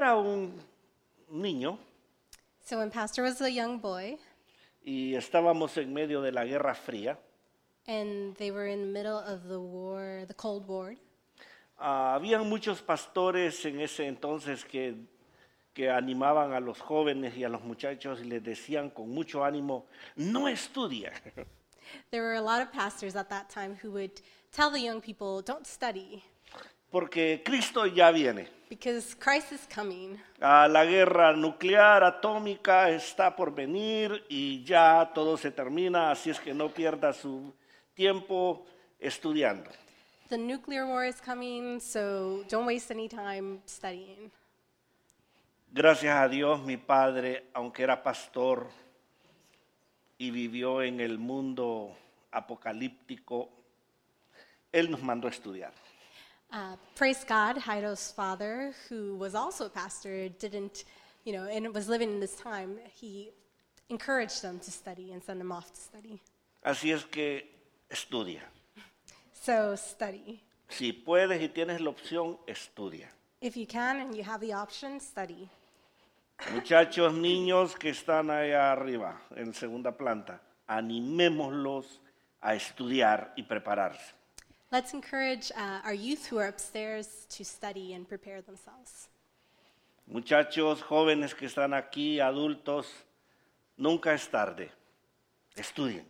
era un niño So when Pastor was a young boy y estábamos en medio de la Guerra Fría, and they were in the middle of the war, the Cold War, habían muchos pastores en ese entonces que animaban a los jóvenes y a los muchachos y les decían con mucho ánimo, no estudia, there were a lot of pastors at that time who would tell the young people, don't study porque Cristo ya viene. because Christ is coming. La guerra nuclear, atómica está por venir y ya todo se termina, así es que no pierda su tiempo estudiando. The nuclear war is coming, so don't waste any time studying. Gracias a Dios, mi padre, aunque era pastor y vivió en el mundo apocalíptico, él nos mandó a estudiar. Praise God, Heido's father, who was also a pastor, didn't, and was living in this time, he encouraged them to study and send them off to study. Así es que estudia. So study. Si puedes y tienes la opción, estudia. If you can and you have the option, study. Muchachos, niños que están allá arriba, en segunda planta, animémoslos a estudiar y prepararse. Let's encourage our youth who are upstairs to study and prepare themselves. Muchachos, jóvenes que están aquí, adultos, nunca es tarde. Estudien.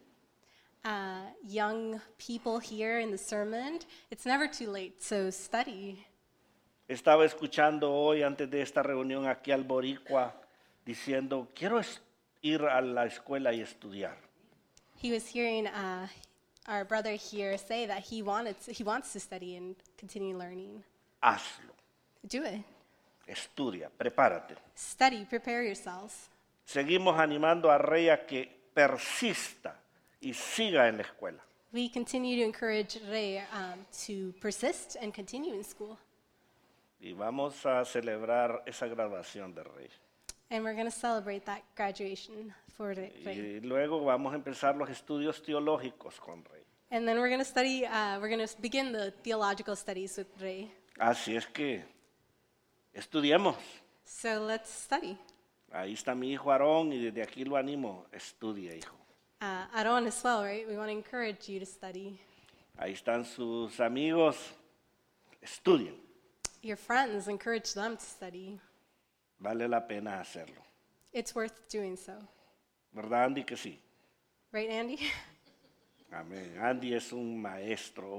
Young people here in the sermon, it's never too late, so study. Estaba escuchando hoy, antes de esta reunión, aquí al boricua, diciendo, quiero ir a la escuela y estudiar. He was hearing our brother here say that he wants to study and continue learning. Hazlo, Do it. estudia, prepárate. Study, prepare yourselves. Seguimos animando a Rey a que persista y siga en la escuela. We continue to encourage Rey to persist and continue in school. Y vamos a celebrar esa graduación de Rey. And we're going to celebrate that graduation for Rey. Y luego vamos a empezar los estudios teológicos con Rey. And then we're going to begin the theological studies with Rey. Así es que estudiemos. So let's study. Ahí está mi hijo Aarón y desde aquí lo animo, estudia, hijo. Aaron as well, right? We want to encourage you to study. Ahí están sus amigos, estudien. Your friends, encourage them to study. Vale la pena hacerlo. It's worth doing so. ¿Verdad, Andy, que sí? Right, Andy? Amén. Andy es un maestro,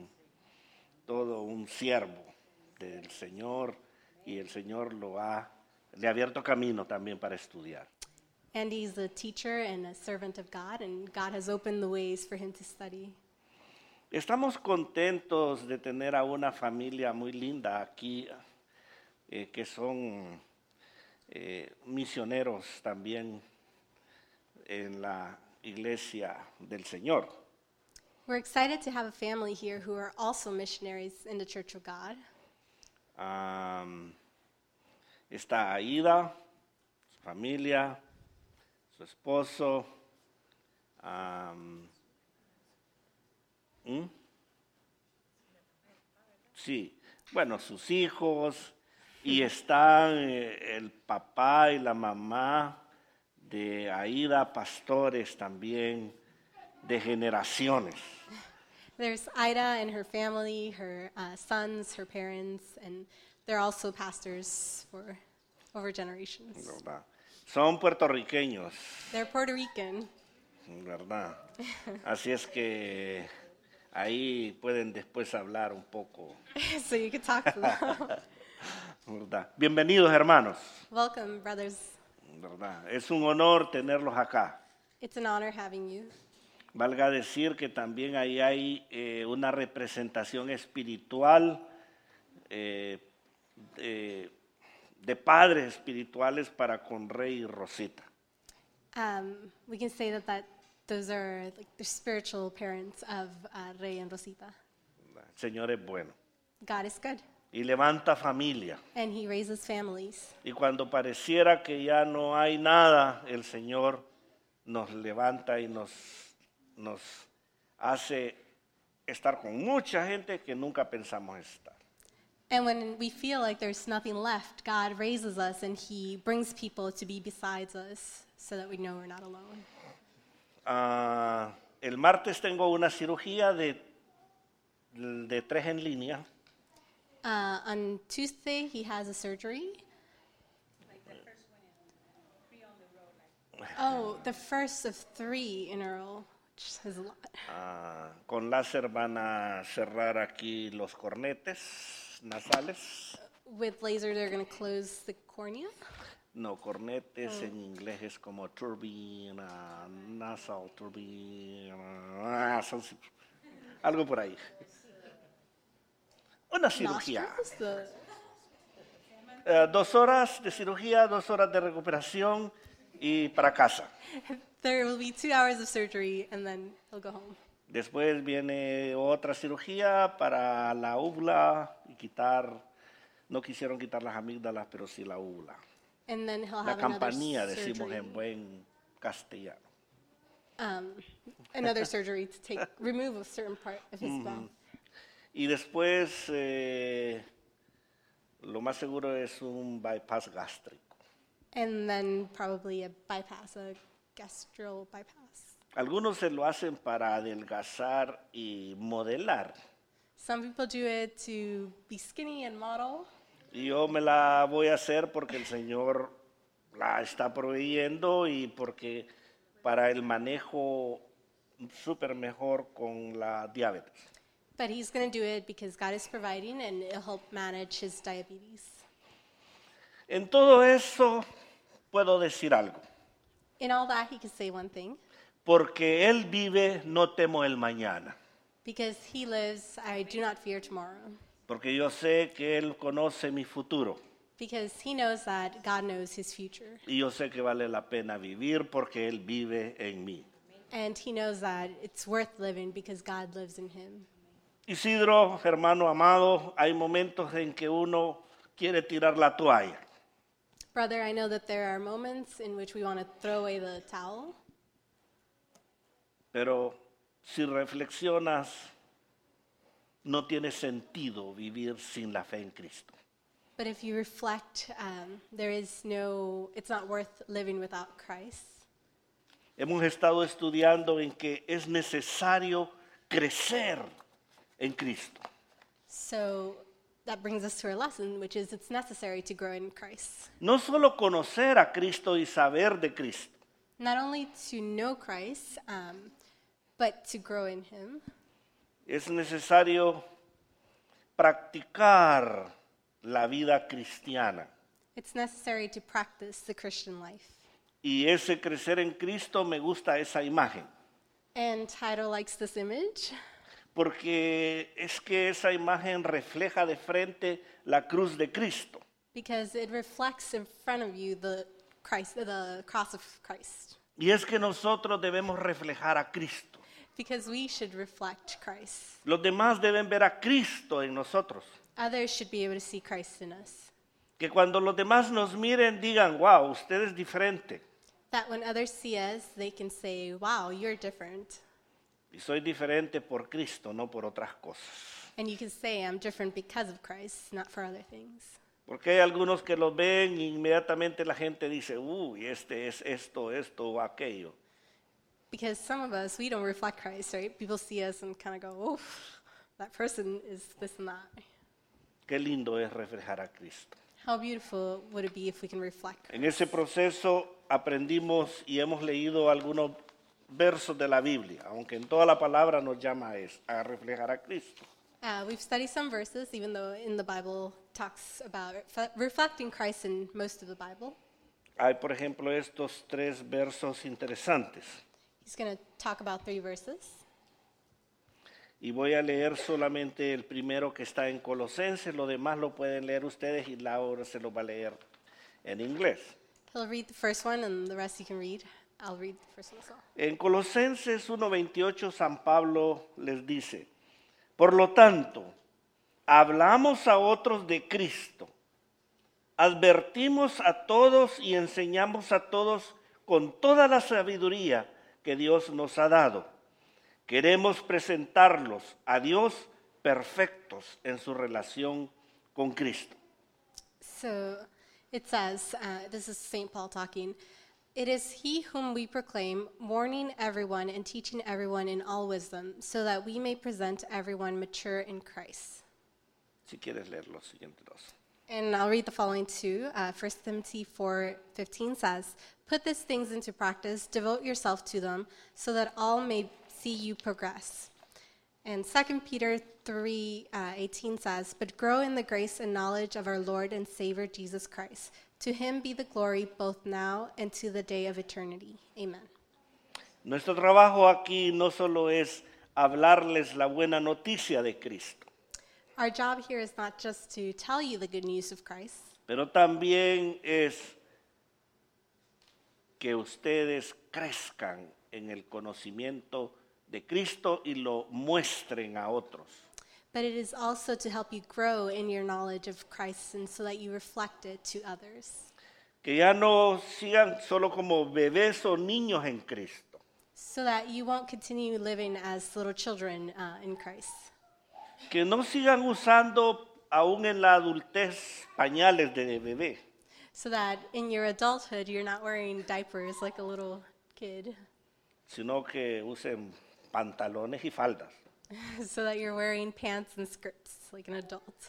todo un siervo del Señor y el Señor le ha abierto camino también para estudiar. Andy's a teacher and a servant of God, and God has opened the ways for him to study. Estamos contentos de tener a una familia muy linda aquí, que son misioneros también en la iglesia del Señor. We're excited to have a family here who are also missionaries in the Church of God. Está Aida, su familia, su esposo, sí, bueno, sus hijos, y están el papá y la mamá de Aida, pastores también de generaciones. There's Ida and her family, her sons, her parents, and they're also pastors for over generations. ¿Verdad? Son puertorriqueños, They're Puerto Rican. ¿verdad? Así es que ahí pueden después hablar un poco, So you could talk to them. ¿verdad? Bienvenidos, hermanos, Welcome, brothers. ¿verdad? Es un honor tenerlos acá. It's an honor having you. Valga decir que también ahí hay una representación espiritual de padres espirituales para con Rey y Rosita. We can say that those are like the spiritual parents of Rey and Rosita. El Señor es bueno God is good, y levanta familia. and He raises families. Y cuando pareciera que ya no hay nada, el Señor nos levanta y nos hace estar con mucha gente que nunca pensamos estar. And when we feel like there's nothing left, God raises us and he brings people to be besides us so that we know we're not alone. El martes tengo una cirugía de 3 en línea. On Tuesday, he has a surgery. Oh, the first of 3 in a row, which is a lot. Con láser van a cerrar aquí los cornetes nasales. With laser, they're going to close the cornea. No, cornetes en inglés es como turbina, nasal turbina, algo por ahí. Una cirugía. Nostrils, 2 horas de cirugía, 2 horas de recuperación y para casa. There will be 2 hours of surgery and then he'll go home. Después viene otra cirugía para la úvula y no quisieron quitar las amígdalas, pero sí la úvula. And then he'll La have another campanilla, decimos surgery. en buen castellano. Another surgery to remove a certain part of his bone. Y después, lo más seguro es un bypass gástrico. And then probably a bypass, a gastral bypass. Algunos se lo hacen para adelgazar y modelar. Some people do it to be skinny and model. Y yo me la voy a hacer porque el Señor la está proveyendo y porque para el manejo súper mejor con la diabetes. But he's going to do it because God is providing and it'll help manage his diabetes. En todo eso puedo decir algo. In all that, he can say one thing. Porque Él vive, no temo el mañana. Because he lives, I do not fear tomorrow. Porque yo sé que Él conoce mi futuro. Because he knows that God knows his future. Y yo sé que vale la pena vivir porque Él vive en mí. And he knows that it's worth living because God lives in him. Isidro, hermano amado, hay momentos en que uno quiere tirar la toalla. Brother, I know that there are moments in which we want to throw away the towel. Pero si reflexionas, no tiene sentido vivir sin la fe en Cristo. But if you reflect, it's not worth living without Christ. Hemos estado estudiando en que es necesario crecer en Cristo. So that brings us to our lesson, which is it's necessary to grow in Christ. No solo conocer a Cristo y saber de Cristo, Not only to know Christ, but to grow in him. es necesario practicar la vida cristiana. It's necessary to practice the Christian life. Y ese crecer en Cristo, me gusta esa imagen, And Tito likes this image porque es que esa imagen refleja de frente la cruz de Cristo. because it reflects in front of you the cross of Christ. Y es que nosotros debemos reflejar a Cristo. Because we should reflect Christ. Los demás deben ver a Cristo en nosotros. Others should be able to see Christ in us. Que cuando los demás nos miren digan, wow, usted es diferente. That when others see us, they can say, wow, you're different. Y soy diferente por Cristo, no por otras cosas. And you can say, I'm different because of Christ, not for other things. Porque hay algunos que los ven e inmediatamente la gente dice, uy, este es esto o aquello. Because some of us, we don't reflect Christ, right? People see us and kind of go, oh, that person is this and that. Qué lindo es reflejar a Cristo. How beautiful would it be if we can reflect Christ? En ese proceso aprendimos y hemos leído algunos versos de la Biblia, aunque en toda la palabra nos llama a reflejar a Cristo. We've studied some verses, even though in the Bible talks about reflecting Christ in most of the Bible. Hay, por ejemplo, estos 3 versos interesantes. He's going to talk about 3 verses. Y voy a leer solamente el primero que está en Colosenses, lo demás lo pueden leer ustedes y Laura se lo va a leer en inglés. He'll read the first one and the rest you can read. I'll read the first one as well. En Colosenses 1:28 San Pablo les dice, por lo tanto, hablamos a otros de Cristo, advertimos a todos y enseñamos a todos con toda la sabiduría que Dios nos ha dado. Queremos presentarlos a Dios perfectos en su relación con Cristo. So it says, this is St. Paul talking, "It is he whom we proclaim, warning everyone and teaching everyone in all wisdom, so that we may present everyone mature in Christ." Si quieres leer los siguientes dos. And I'll read the following two. 1 Timothy 4:15 says, "Put these things into practice, devote yourself to them, so that all may see you progress." And 2 Peter 3:18 says, "But grow in the grace and knowledge of our Lord and Savior Jesus Christ. To him be the glory both now and to the day of eternity." Amen. Nuestro trabajo aquí no solo es hablarles la buena noticia de Cristo, Our job here is not just to tell you the good news of Christ, pero también es que ustedes crezcan en el conocimiento de Cristo y lo muestren a otros. but it is also to help you grow in your knowledge of Christ and so that you reflect it to others. Que ya no sigan solo como bebés o niños en Cristo, So that you won't continue living as little children in Christ. que no sigan usando aún en la adultez pañales de bebé, So that in your adulthood, you're not wearing diapers like a little kid. sino que usen pantalones y faldas. So that you're wearing pants and skirts like an adult.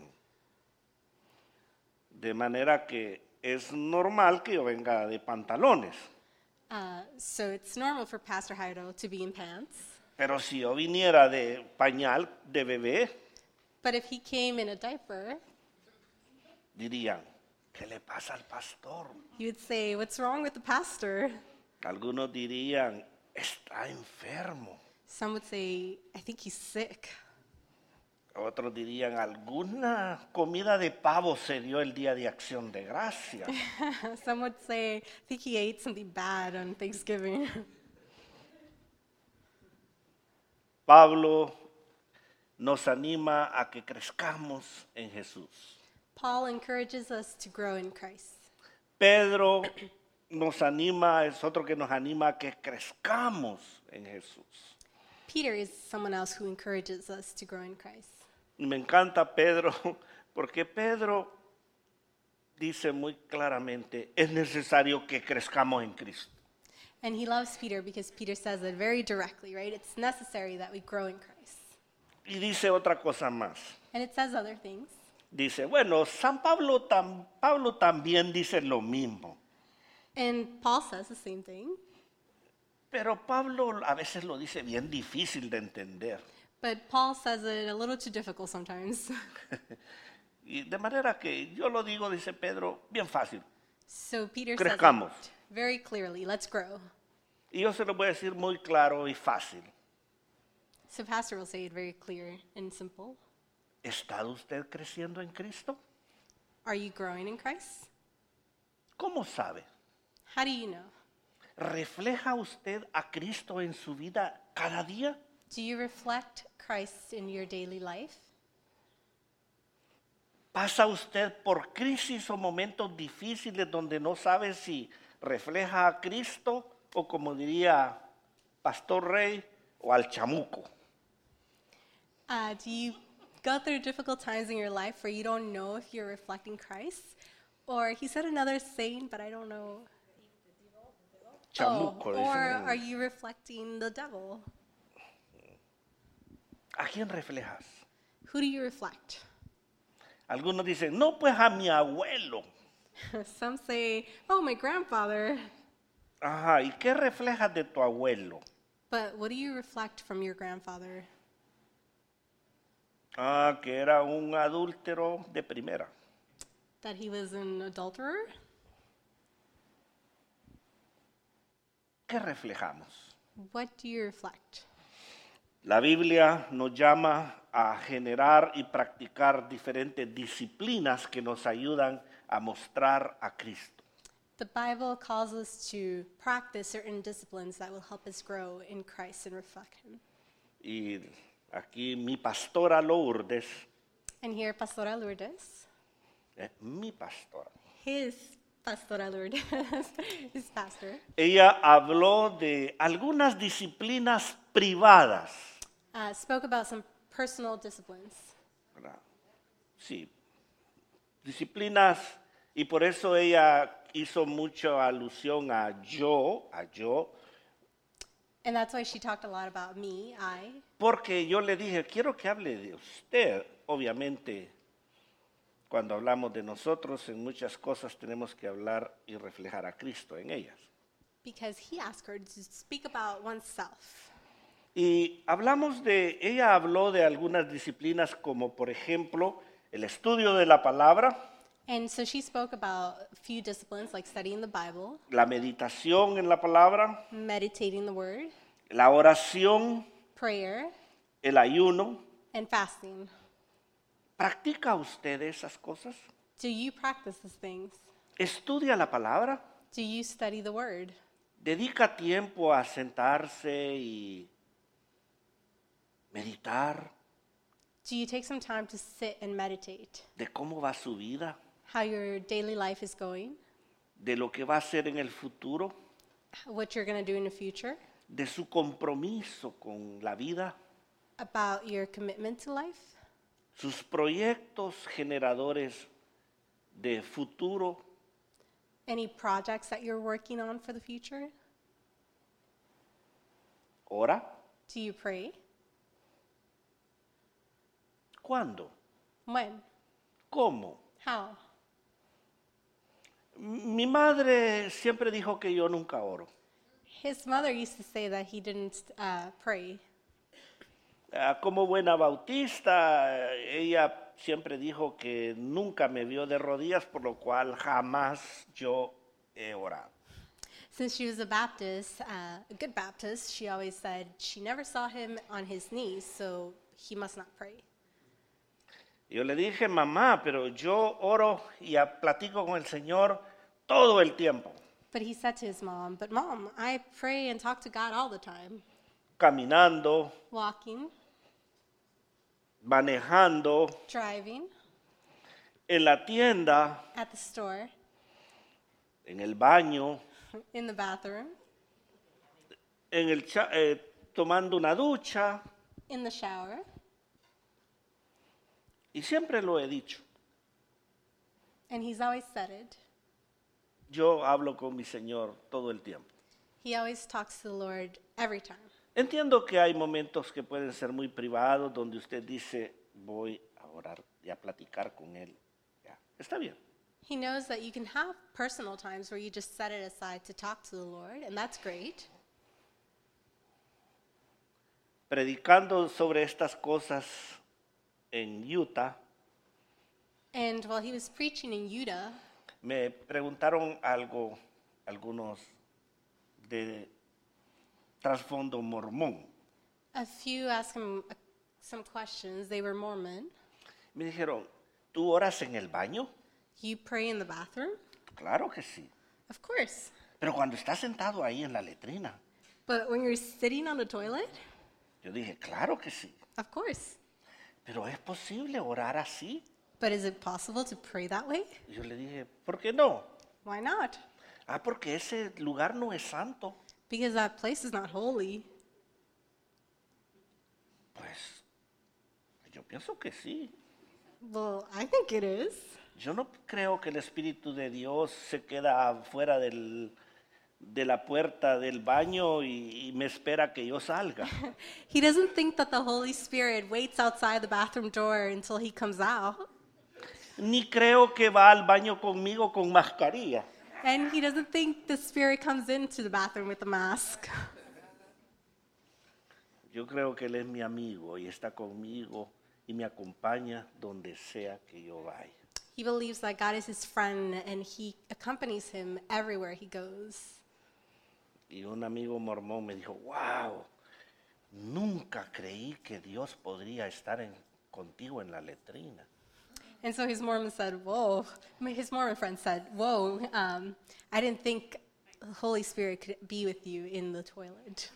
De manera que es normal que yo venga de pantalones, So it's normal for Pastor Jairo to be in pants. pero si yo viniera de pañal de bebé, But if he came in a diaper, dirían, ¿qué le pasa al pastor? you would say, "What's wrong with the pastor?" Algunos dirían, está enfermo. Some would say, "I think he's sick." Otros dirían, alguna comida de pavo se dio el día de Acción de Gracia. Some would say, "I think he ate something bad on Thanksgiving." Pablo nos anima a que crezcamos en Jesús. Paul encourages us to grow in Christ. Pedro nos anima, es otro que nos anima a que crezcamos en Jesús. Peter is someone else who encourages us to grow in Christ. Y me encanta Pedro, porque Pedro dice muy claramente, es necesario que crezcamos en Cristo. And he loves Peter because Peter says it very directly, right? It's necessary that we grow in Christ. Y dice otra cosa más. And it says other things. Dice, bueno, Pablo también dice lo mismo, And Paul says the same thing. pero Pablo a veces lo dice bien difícil de entender. But Paul says it a little too difficult sometimes. Y de manera que yo lo digo, dice Pedro, bien fácil. So Peter Crezcamos. says it very clearly, let's grow. Y yo se lo voy a decir muy claro y fácil. So Pastor will say it very clear and simple. ¿Está usted creciendo en Cristo? Are you growing in Christ? ¿Cómo sabe? How do you know? ¿Refleja usted a Cristo en su vida cada día? Do you reflect Christ in your daily life? ¿Pasa usted por crisis o momentos difíciles donde no sabe si refleja a Cristo o, como diría Pastor Rey, o al chamuco? Do you go through difficult times in your life where you don't know if you're reflecting Christ? Or he said another saying, but I don't know. Chamuco. Or dicen. are you reflecting the devil? ¿A quién reflejas? Who do you reflect? Algunos dicen, no, pues a mi abuelo. Some say, "Oh, my grandfather." Ajá, ¿y qué reflejas de tu abuelo? But what do you reflect from your grandfather? Ah, que era un adúltero de primera. That he was an adulterer? ¿Qué reflejamos? What do you reflect? La Biblia nos llama a generar y practicar diferentes disciplinas que nos ayudan a mostrar a Cristo. The Bible calls us to practice certain disciplines that will help us grow in Christ and reflect Him. Y aquí mi pastora Lourdes, And here, Pastora Lourdes, mi pastora, his Pastora Lourdes, his pastor, ella habló de algunas disciplinas privadas, spoke about some personal disciplines. ¿verdad? Sí, Disciplinas, y por eso ella hizo mucha alusión a yo, And that's why she talked a lot about me, I, porque yo le dije, quiero que hable de usted. Obviamente, cuando hablamos de nosotros, en muchas cosas tenemos que hablar y reflejar a Cristo en ellas. because he asked her to speak about oneself. Y ella habló de algunas disciplinas como por ejemplo el estudio de la palabra, And so she spoke about a few disciplines like studying the Bible, la meditación en la palabra, meditating the word, la oración, prayer, el ayuno. and fasting. ¿Practica usted esas cosas? Do you practice these things? ¿Estudia la palabra? Do you study the word? ¿Dedica tiempo a sentarse y meditar Do you take some time to sit and meditate? de cómo va su vida, How your daily life is going, de lo que va a hacer en el futuro, what you're going to do in the future, de su compromiso con la vida, about your commitment to life, sus proyectos generadores de futuro? any projects that you're working on for the future? ¿Ora? Do you pray? ¿Cuándo? When? ¿Cómo? How? Mi madre siempre dijo que yo nunca oro. His mother used to say that he didn't pray. Como buena bautista, ella siempre dijo que nunca me vio de rodillas, por lo cual jamás yo he orado. Since she was a Baptist, a good Baptist, she always said she never saw him on his knees, so he must not pray. Yo le dije, mamá, pero yo oro y platico con el Señor todo el tiempo, But he said to his mom, "But mom, I pray and talk to God all the time, caminando, walking, manejando, driving, en la tienda, at the store, en el baño, in the bathroom, tomando una ducha, in the shower." y siempre lo he dicho. And he's always said it. Yo hablo con mi Señor todo el tiempo. He always talks to the Lord every time. Entiendo que hay momentos que pueden ser muy privados donde usted dice, voy a orar y a platicar con Él. Ya, está bien. He knows that you can have personal times where you just set it aside to talk to the Lord, and that's great. Predicando sobre estas cosas en Utah, And while he was preaching in Utah, me preguntaron algunos de trasfondo mormón. a few asked him some questions. They were Mormon. Me dijeron, ¿tú oras en el baño? You pray in the bathroom? Claro que sí. Of course. Pero cuando estás sentado ahí en la letrina, But when you're sitting on the toilet? yo dije, claro que sí. Of course. Pero ¿es posible orar así? But is it possible to pray that way? Y yo le dije, ¿por qué no? Why not? Porque ese lugar no es santo. Because that place is not holy. Pues yo pienso que sí. Well, I think it is. Yo no creo que el Espíritu de Dios se queda afuera de la puerta del baño y me espera que yo salga. He doesn't think that the Holy Spirit waits outside the bathroom door until he comes out. Ni creo que va al baño conmigo con mascarilla. And he doesn't think the Spirit comes into the bathroom with a mask. Yo creo que Él es mi amigo y está conmigo y me acompaña donde sea que yo vaya. He believes that God is his friend and he accompanies him everywhere he goes. Y un amigo mormón me dijo, wow, nunca creí que Dios podría estar contigo en la letrina. And so his Mormon friend said, whoa, I didn't think the Holy Spirit could be with you in the toilet.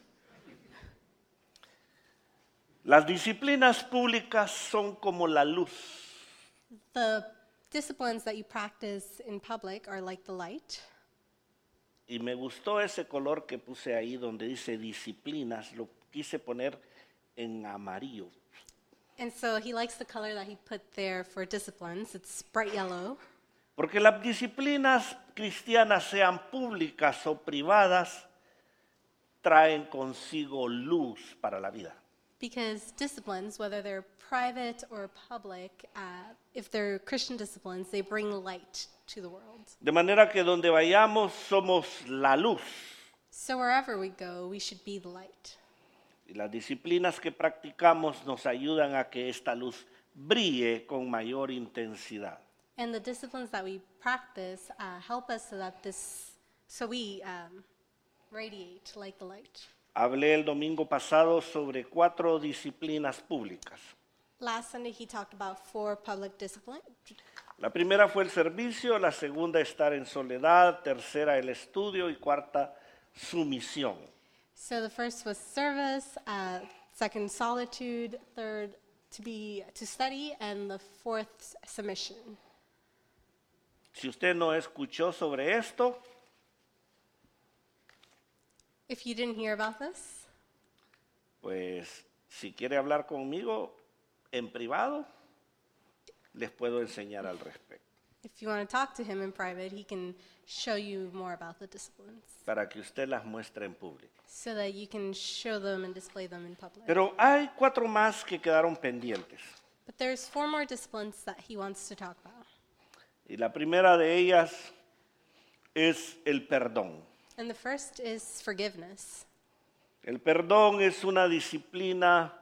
Las disciplinas públicas son como la luz. The disciplines that you practice in public are like the light. Y me gustó ese color que puse ahí donde dice disciplinas, lo quise poner en amarillo. And so he likes the color that he put there for disciplines. It's bright yellow. Porque las disciplinas cristianas, sean públicas o privadas, traen consigo luz para la vida. Because disciplines, whether they're private or public, if they're Christian disciplines, they bring light to the world. De manera que donde vayamos somos la luz. So wherever we go, we should be the light. Y las disciplinas que practicamos nos ayudan a que esta luz brille con mayor intensidad. And the disciplines that we practice help us so we radiate like the light. Hablé el domingo pasado sobre 4 disciplinas públicas. Last Sunday, he talked about 4 public disciplines. La primera fue el servicio, la segunda estar en soledad, tercera el estudio y cuarta sumisión. So the first was service, second solitude, third to study, and the fourth submission. Si usted no escuchó sobre esto, If you didn't hear about this, pues si quiere hablar conmigo en privado, les puedo enseñar al respecto, if you want to talk to him in private, he can show you more about the disciplines para que usted las muestre en público. so that you can show them and display them in public. Pero hay 4 más que quedaron pendientes. But there's 4 more disciplines that he wants to talk about. Y la primera de ellas es el perdón. And the first is forgiveness. El perdón es una disciplina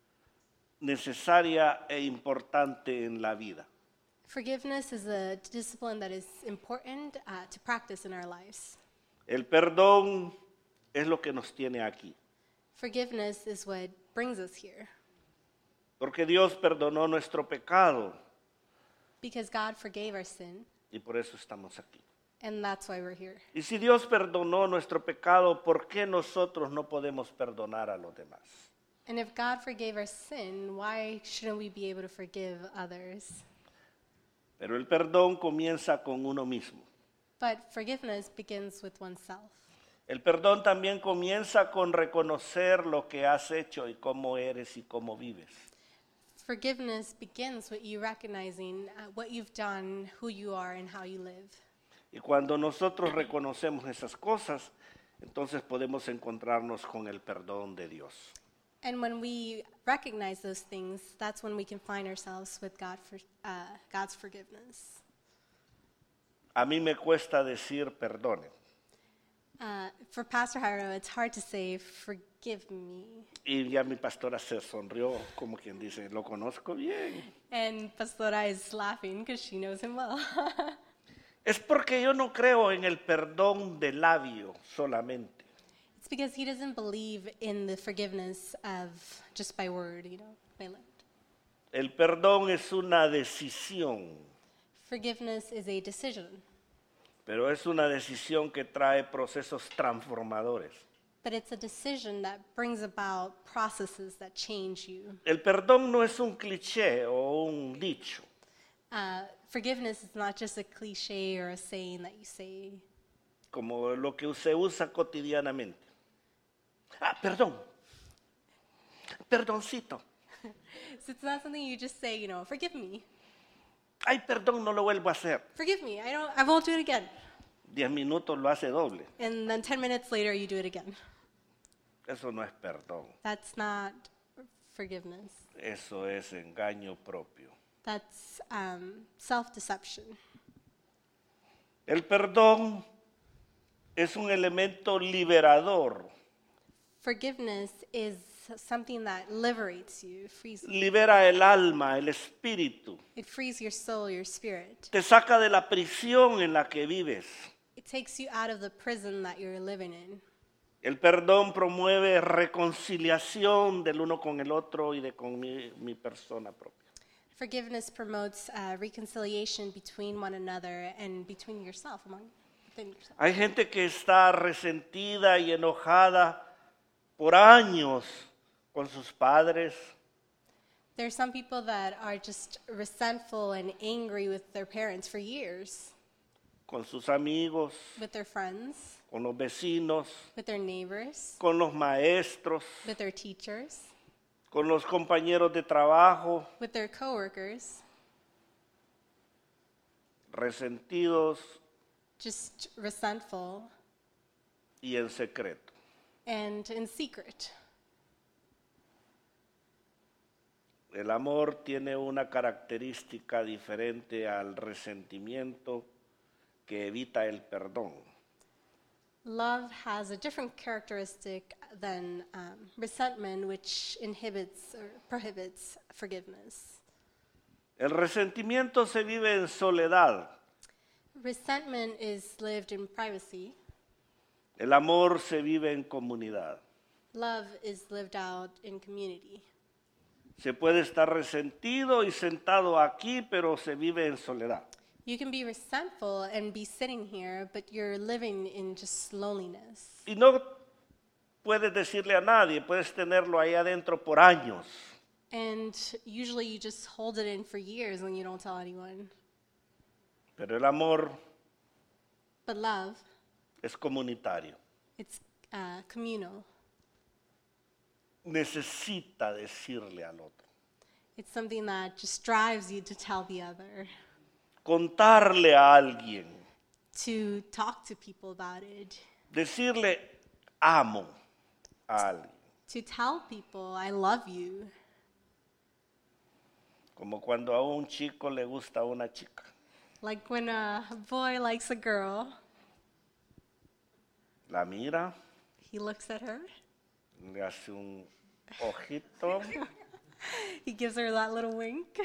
necesaria e importante en la vida. Forgiveness is a discipline that is important to practice in our lives. El perdón es lo que nos tiene aquí. Forgiveness is what brings us here. Porque Dios perdonó nuestro pecado Because God forgave our sin, y por eso estamos aquí. and that's why we're here. Y si Dios perdonó nuestro pecado, ¿por qué nosotros no podemos perdonar a los demás? And if God forgave our sin, why shouldn't we be able to forgive others? Pero el perdón comienza con uno mismo. But forgiveness begins with oneself. El perdón también comienza con reconocer lo que has hecho y cómo eres y cómo vives. Forgiveness begins with you recognizing what you've done, who you are, and how you live. Y cuando nosotros reconocemos esas cosas, entonces podemos encontrarnos con el perdón de Dios. And when we recognize those things, that's when we can find ourselves with God's forgiveness. A mí me cuesta decir perdone. For Pastor Jairo, it's hard to say, forgive me. Y ya mi pastora se sonrió, como quien dice, lo conozco bien. And Pastora is laughing because she knows him well. Es porque yo no creo en el perdón de labio solamente. It's because he doesn't believe in the forgiveness of just by word, by lip. El perdón es una decisión, Forgiveness is a decision, pero es una decisión que trae procesos transformadores. but it's a decision that brings about processes that change you. El perdón no es un cliché o un dicho. Forgiveness is not just a cliche or a saying that you say. Como lo que se usa cotidianamente. Perdón. Perdoncito. So it's not something you just say, forgive me. Ay, perdón, no lo vuelvo a hacer. Forgive me. I won't do it again. 10 minutos lo hace doble. And then 10 minutes later you do it again. Eso no es perdón. That's not forgiveness. Eso es engaño propio. That's self-deception. El perdón es un elemento liberador. Forgiveness is something that liberates you, frees you. Libera el alma, el espíritu. It frees your soul, your spirit. Te saca de la prisión en la que vives. It takes you out of the prison that you're living in. El perdón promueve reconciliación del uno con el otro y con mi persona propia. Forgiveness promotes reconciliation between one another and between yourself, within yourself. Hay gente que está resentida y enojada por años con sus padres, There's some people that are just resentful and angry with their parents for years, con sus amigos, with their friends, con los vecinos, with their neighbors, con los maestros, with their teachers, con los compañeros de trabajo, with their coworkers, resentidos just resentful, y en secreto. and in secret. El amor tiene una característica diferente al resentimiento que evita el perdón. Love has a different characteristic than resentment, which inhibits or prohibits forgiveness. El resentimiento se vive en soledad. Resentment is lived in privacy. El amor se vive en comunidad. Love is lived out in community. Se puede estar resentido y sentado aquí, pero se vive en soledad. You can be resentful and be sitting here, but you're living in just loneliness. Y no puedes decirle a nadie, puedes tenerlo ahí adentro por años. And usually you just hold it in for years and you don't tell anyone. Pero el amor But love, es comunitario. it's communal. Necesita decirle al otro. It's something that just drives you to tell the other, Contarle a alguien. to talk to people about it, Decirle amo a alguien. to tell people, I love you. Como cuando a un chico le gusta a una chica. Like when a boy likes a girl, La mira, he looks at her, le hace un ojito, he gives her that little wink.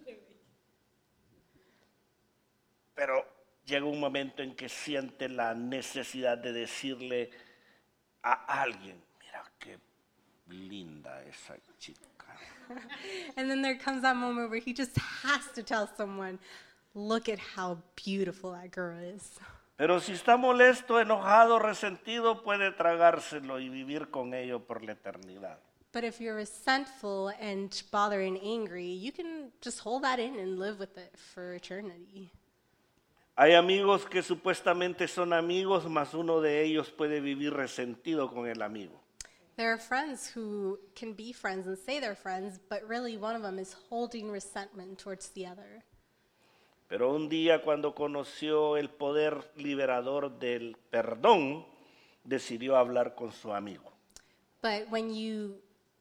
pero llega un momento en que siente la necesidad de decirle a alguien, mira qué linda esa chica. And then there comes that moment where he just has to tell someone, look at how beautiful that girl is. Pero si está molesto, enojado, resentido, puede tragárselo y vivir con ello por la eternidad. But if you're resentful and bothered and angry, you can just hold that in and live with it for eternity. Hay amigos que supuestamente son amigos, mas uno de ellos puede vivir resentido con el amigo. There are friends who can be friends and say they're friends, but really one of them is holding resentment towards the other. Pero un día cuando conoció el poder liberador del perdón, decidió hablar con su amigo. But when you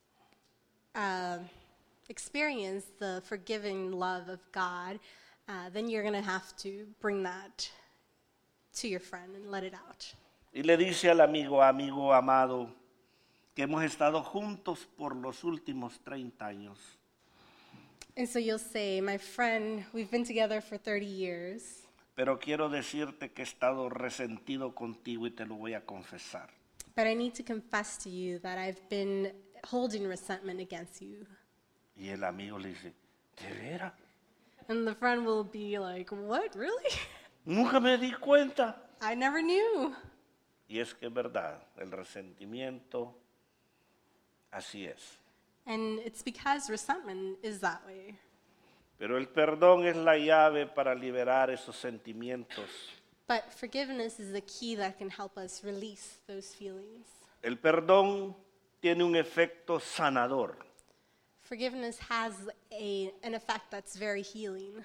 experience the forgiving love of God, then you're going to have to bring that to your friend and let it out. Y le dice al amigo, amigo amado, que hemos estado juntos por los últimos 30 años. And so you'll say, my friend, we've been together for 30 years, Pero quiero decirte que he estado resentido contigo y te lo voy a confesar. but I need to confess to you that I've been holding resentment against you. Y el amigo le dice, ¿de veras? And the friend will be like, what, really? Nunca me di cuenta. I never knew. Y es que es verdad, el resentimiento, así es. And it's because resentment is that way. Pero el perdón es la llave para liberar esos sentimientos. But forgiveness is the key that can help us release those feelings. El perdón tiene un efecto sanador. Forgiveness has an effect that's very healing.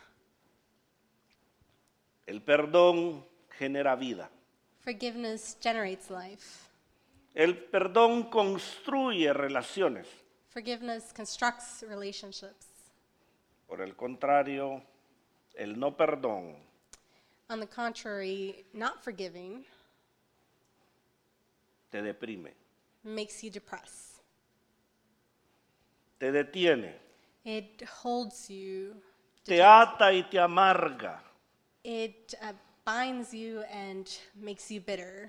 El perdón genera vida. Forgiveness generates life. El perdón construye relaciones. Forgiveness constructs relationships. Por el contrario, el no perdón On the contrary, not forgiving te deprime, makes you depressed. te detiene, It holds you, te ata y te amarga. it binds you and makes you bitter.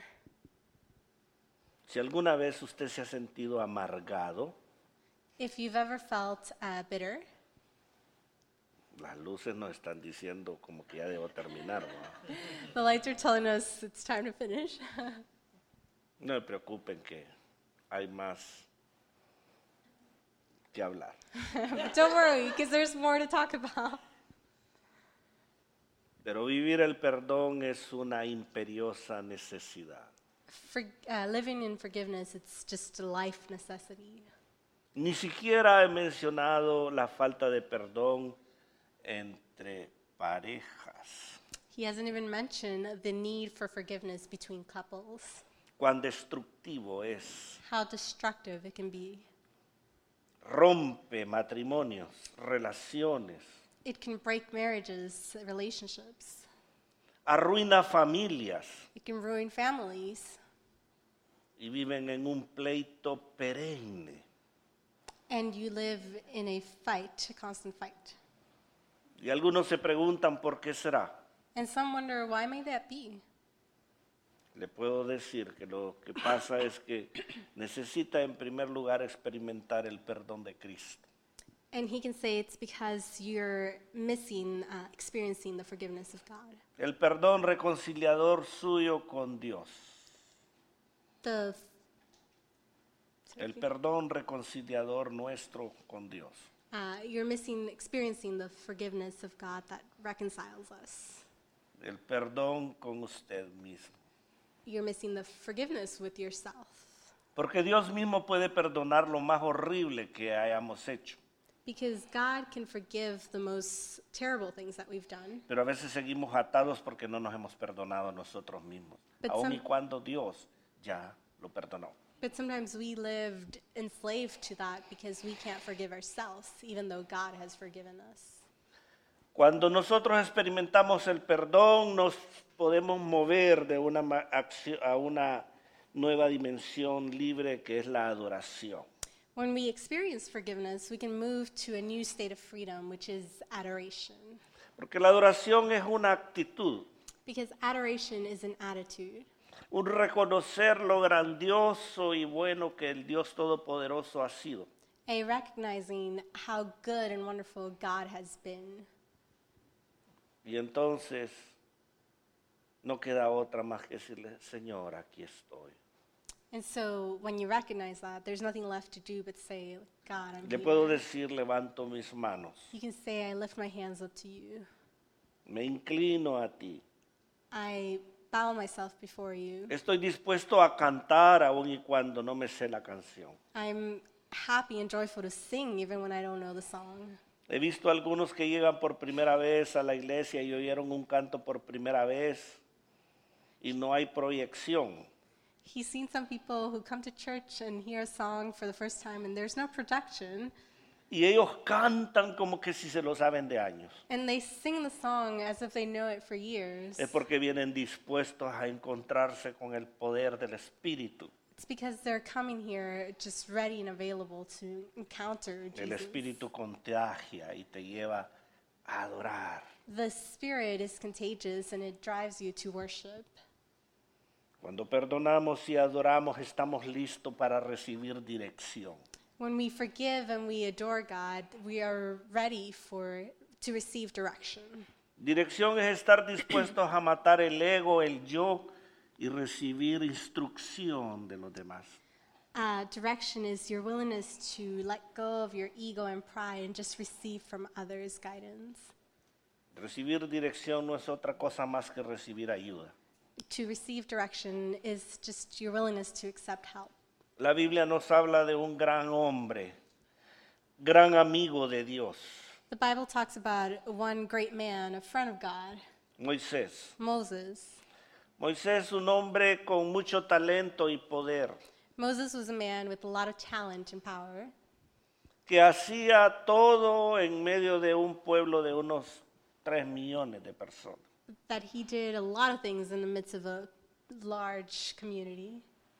Si alguna vez usted se ha sentido amargado, If you've ever felt bitter, las luces nos están diciendo como que ya debo terminar, ¿no? the lights are telling us it's time to finish. No me preocupen que hay más que hablar. But don't worry, because there's more to talk about. Pero vivir el perdón es una imperiosa necesidad. Living in forgiveness, it's just a life necessity. Ni siquiera he mencionado la falta de perdón entre parejas. He hasn't even mentioned the need for forgiveness between couples, Cuán destructivo es. how destructive it can be. Rompe matrimonios, relaciones, It can break marriages, relationships. arruina familias It can ruin families. y viven en un pleito perenne. And you live in a fight, a constant fight. Y algunos se preguntan por qué será. And some wonder, why may that be? Le puedo decir que lo que pasa es que necesita en primer lugar experimentar el perdón de Cristo. And he can say it's because you're missing, experiencing the forgiveness of God. El perdón reconciliador suyo con Dios. El perdón reconciliador nuestro con Dios. You're missing experiencing the forgiveness of God that reconciles us. El perdón con usted mismo. You're missing the forgiveness with yourself. Porque Dios mismo puede perdonar lo más horrible que hayamos hecho. Because God can forgive the most terrible things that we've done. Pero a veces seguimos atados porque no nos hemos perdonado a nosotros mismos. Aun y cuando Dios ya lo perdonó. But sometimes we lived enslaved to that because we can't forgive ourselves, even though God has forgiven us. Cuando nosotros experimentamos el perdón, nos podemos mover de una acción a una nueva dimensión libre que es la adoración. When we experience forgiveness, we can move to a new state of freedom, which is adoration. Porque la adoración es una actitud, Because adoration is an attitude. un reconocer lo grandioso y bueno que el Dios Todopoderoso ha sido. A recognizing how good and wonderful God has been. Y entonces no queda otra más que decirle, Señor, aquí estoy. And so when you recognize that, there's nothing left to do but say, God, I'm Le here. puedo decir, levanto mis manos, You can say, I lift my hands up to you. me inclino a ti. I bow myself before you. Estoy dispuesto a cantar aun y cuando no me sé la canción. I'm happy and joyful to sing even when I don't know the song. He visto algunos que llegan por primera vez a la iglesia y oyeron un canto por primera vez y no hay proyección. He's seen some people who come to church and hear a song for the first time and there's no projection. Y ellos cantan como que si se lo saben de años. And they sing the song as if they know it for years. Es porque vienen dispuestos a encontrarse con el poder del Espíritu. It's because they're coming here just ready and available to encounter El Jesus. Espíritu contagia y te lleva a adorar. The Spirit is contagious and it drives you to worship. Cuando perdonamos y adoramos, estamos listos para recibir dirección. When we forgive and we adore God, we are ready to receive direction. Dirección es estar dispuestos a matar el ego, el yo y recibir instrucción de los demás. Direction is your willingness to let go of your ego and pride and just receive from others guidance. Recibir dirección no es otra cosa más que recibir ayuda. To receive direction is just your willingness to accept help. La Biblia nos habla de un gran hombre, gran amigo de Dios, The Bible talks about one great man, a friend of God, Moisés. Moses. Moisés, un hombre con mucho talento y poder, Moses was a man with a lot of talent and power, que hacía todo en medio de un pueblo de unos 3 millones de personas. that he did a lot of things in the midst of a large community.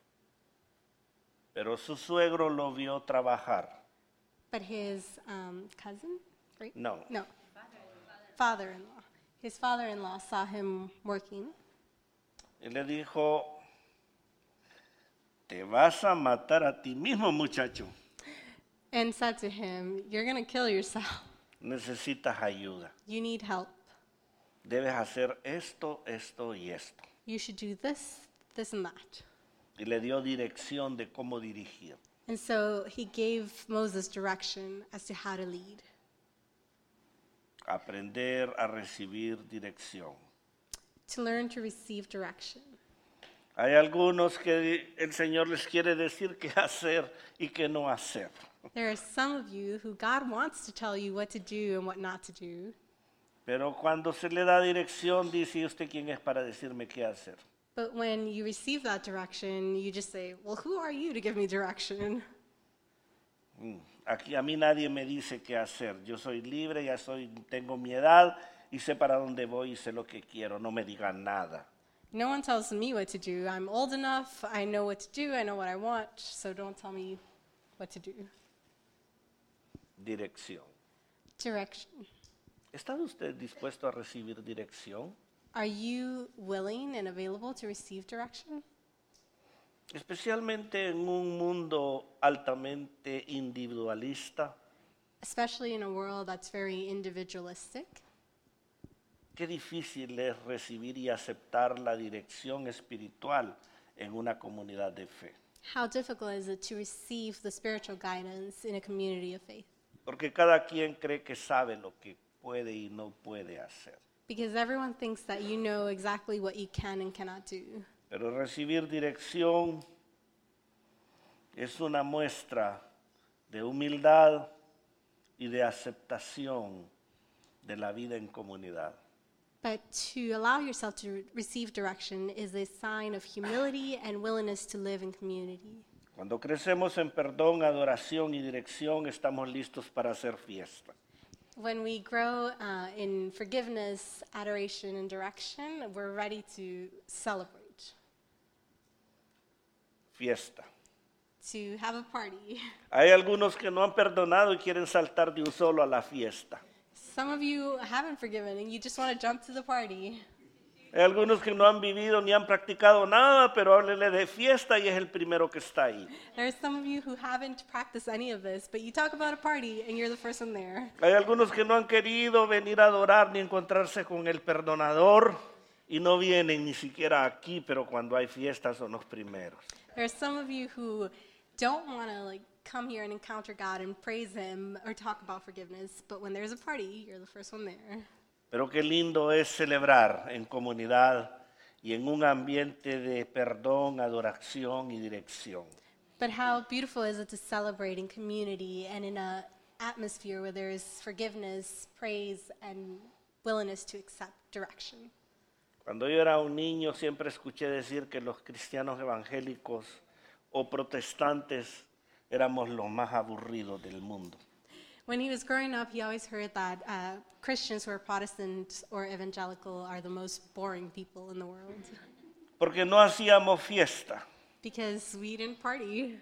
Pero su suegro lo vio trabajar. But his cousin, right? No, No, father-in-law. His father-in-law saw him working, y le dijo, te vas a matar a ti mismo, muchacho. and said to him, you're going to kill yourself. Necesitas ayuda. You need help. Debes hacer esto, esto y esto. You should do this, this, and that. Y le dio dirección de cómo dirigir. And so he gave Moses direction as to how to lead. Aprender a recibir dirección. To learn to receive direction. Hay algunos que el Señor les quiere decir qué hacer y qué no hacer. There are some of you who God wants to tell you what to do and what not to do. Pero cuando se le da dirección, dice: ¿y usted quién es para decirme qué hacer? But when you receive that direction, you just say, well, who are you to give me direction? Aquí a mí nadie me dice qué hacer. Yo soy libre, tengo mi edad y sé para dónde voy y sé lo que quiero. No me digan nada. No one tells me what to do. I'm old enough. I know what to do. I know what I want. So don't tell me what to do. Dirección. Direction. ¿Está usted dispuesto a recibir dirección? Are you willing and available to receive direction? Especialmente en un mundo altamente individualista. Especially in a world that's very individualistic. Qué difícil es recibir y aceptar la dirección espiritual en una comunidad de fe. How difficult is it to receive the spiritual guidance in a community of faith? Porque cada quien cree que sabe lo que puede y no puede hacer. Because everyone thinks that you know exactly what you can and cannot do. Pero recibir dirección es una muestra de humildad y de aceptación de la vida en comunidad. But to allow yourself to receive direction is a sign of humility and willingness to live in community. Cuando crecemos en perdón, adoración y dirección, estamos listos para hacer fiesta. When we grow in forgiveness, adoration, and direction, we're ready to celebrate, Fiesta. to have a party. Hay algunos que no han perdonado y quieren saltar de un solo a la fiesta. Some of you haven't forgiven and you just want to jump to the party. Hay algunos que no han vivido ni han practicado nada, pero háblele de fiesta y es el primero que está ahí. There are some of you who haven't practiced any of this, but you talk about a party and you're the first one there. Hay algunos que no han querido venir a adorar ni encontrarse con el perdonador y no vienen ni siquiera aquí, pero cuando hay fiestas son los primeros. There are some of you who don't want to come here and encounter God and praise Him or talk about forgiveness, but when there's a party, you're the first one there. Pero qué lindo es celebrar en comunidad y en un ambiente de perdón, adoración y dirección. But how beautiful is it to celebrate in community and in an atmosphere where there is forgiveness, praise, and willingness to accept direction. Cuando yo era un niño siempre escuché decir que los cristianos evangélicos o protestantes éramos los más aburridos del mundo. When he was growing up, he always heard that Christians who are Protestant or evangelical are the most boring people in the world Porque no hacíamos fiesta. because we didn't party.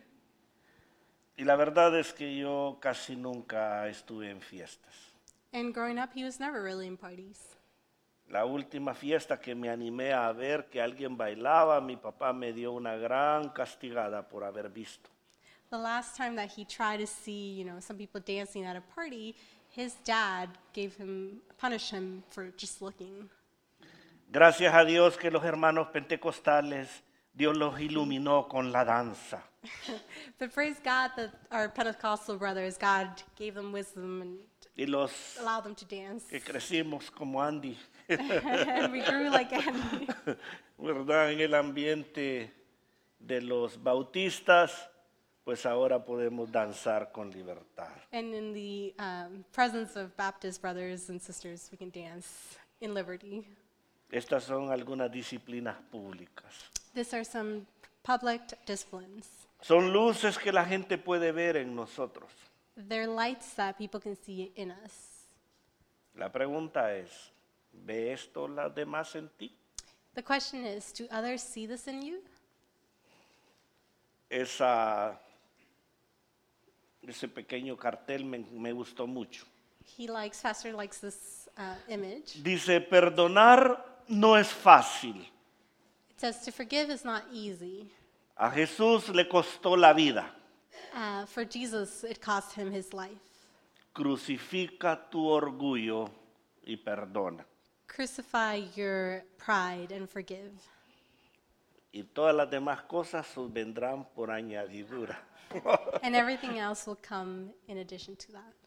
Y la verdad es que yo casi nunca estuve en fiestas. And growing up, he was never really in parties. La última fiesta que me animé a ver que alguien bailaba, mi papá me dio una gran castigada por haber visto. The last time that he tried to see, some people dancing at a party, his dad punished him for just looking. Gracias a Dios que los hermanos pentecostales, Dios los iluminó con la danza. But praise God that our Pentecostal brothers, God gave them wisdom and Y los allowed them to dance. que crecimos como Andy, And we grew like Andy. ¿verdad? En el ambiente de los bautistas, pues ahora podemos danzar con libertad. And in the presence of Baptist brothers and sisters, we can dance in liberty. Estas son algunas disciplinas públicas. These are some public disciplines. Son luces que la gente puede ver en nosotros. They're lights that people can see in us. La pregunta es, ¿ve esto las demás en ti? The question is, do others see this in you? Ese pequeño cartel me gustó mucho. Pastor likes this image. Dice, perdonar no es fácil. It says to forgive is not easy. A Jesús le costó la vida. For Jesus, it cost him his life. Crucifica tu orgullo y perdona. Crucify your pride and forgive. Y todas las demás cosas vendrán por añadidura. And everything else will come in addition to that.